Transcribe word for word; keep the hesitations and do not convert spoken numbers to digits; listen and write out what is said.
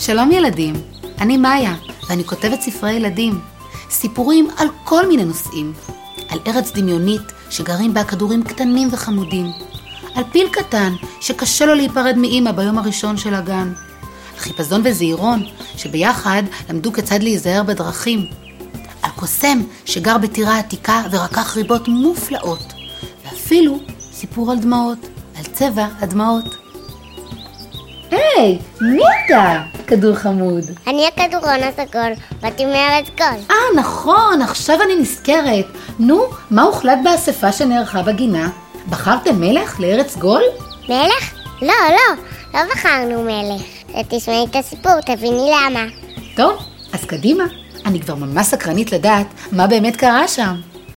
שלום ילדים, אני מאיה, ואני כותבת ספרי ילדים. סיפורים על כל מיני נושאים. על ארץ דמיונית שגרים בה כדורים קטנים וחמודים. על פיל קטן שקשה לו להיפרד מאמא ביום הראשון של הגן. על חיפזון וזהירון שביחד למדו כיצד להיזהר בדרכים. על קוסם שגר בטירה עתיקה ורקח ריבות מופלאות. ואפילו סיפור על דמעות, על צבע הדמעות. היי, מי אתה? כדור חמוד. אני הכדורון הסגול, באתי מארץ גול. אה, נכון, עכשיו אני נזכרת. נו, מה הוחלט באספה שנערכה בגינה? בחרתם מלך לארץ גול? מלך? לא, לא, לא בחרנו מלך. תשמעי את הסיפור, תביני למה. טוב, אז קדימה. אני כבר ממש סקרנית לדעת מה באמת קרה שם.